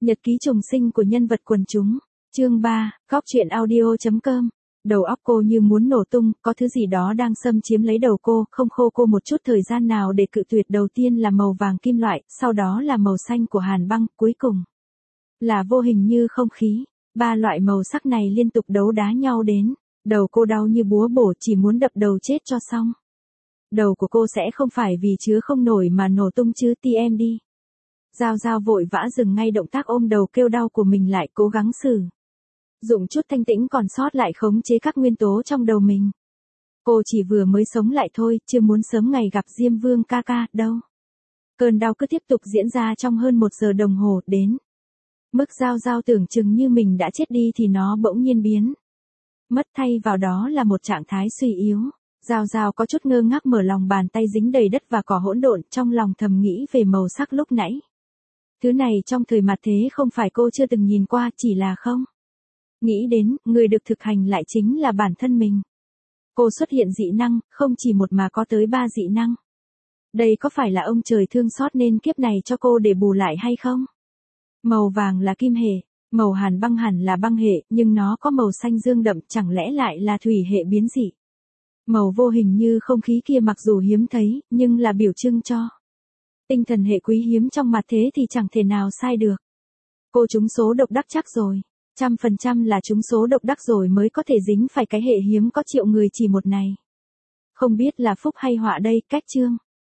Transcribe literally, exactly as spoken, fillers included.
Nhật ký trùng sinh của nhân vật quần chúng. Chương ba, góc truyện audio chấm com. Đầu óc cô như muốn nổ tung, có thứ gì đó đang xâm chiếm lấy đầu cô, không khô cô một chút thời gian nào để cự tuyệt. Đầu tiên là màu vàng kim loại, sau đó là màu xanh của hàn băng, cuối cùng là vô hình như không khí. Ba loại màu sắc này liên tục đấu đá nhau đến. Đầu cô đau như búa bổ, chỉ muốn đập đầu chết cho xong. Đầu của cô sẽ không phải vì chứa không nổi mà nổ tung chứ, ti em đi. Giao Giao vội vã dừng ngay động tác ôm đầu kêu đau của mình lại, cố gắng sử dụng chút thanh tĩnh còn sót lại khống chế các nguyên tố trong đầu mình. Cô chỉ vừa mới sống lại thôi, chưa muốn sớm ngày gặp Diêm Vương ca ca đâu. Cơn đau cứ tiếp tục diễn ra trong hơn một giờ đồng hồ, đến mức Giao Giao tưởng chừng như mình đã chết đi thì nó bỗng nhiên biến mất, thay vào đó là một trạng thái suy yếu. Giao Giao có chút ngơ ngác mở lòng bàn tay dính đầy đất và cỏ hỗn độn, trong lòng thầm nghĩ về màu sắc lúc nãy. Thứ này trong thời mặt thế không phải cô chưa từng nhìn qua, chỉ là không nghĩ đến, người được thực hành lại chính là bản thân mình. Cô xuất hiện dị năng, không chỉ một mà có tới ba dị năng. Đây có phải là ông trời thương xót nên kiếp này cho cô để bù lại hay không? Màu vàng là kim hệ, màu hàn băng hẳn là băng hệ, nhưng nó có màu xanh dương đậm, chẳng lẽ lại là thủy hệ biến dị? Màu vô hình như không khí kia mặc dù hiếm thấy, nhưng là biểu trưng cho tinh thần hệ quý hiếm trong mặt thế thì chẳng thể nào sai được. Cô trúng số độc đắc chắc rồi. Trăm phần trăm là trúng số độc đắc rồi mới có thể dính phải cái hệ hiếm có triệu người chỉ một này. Không biết là phúc hay họa đây, cách chương.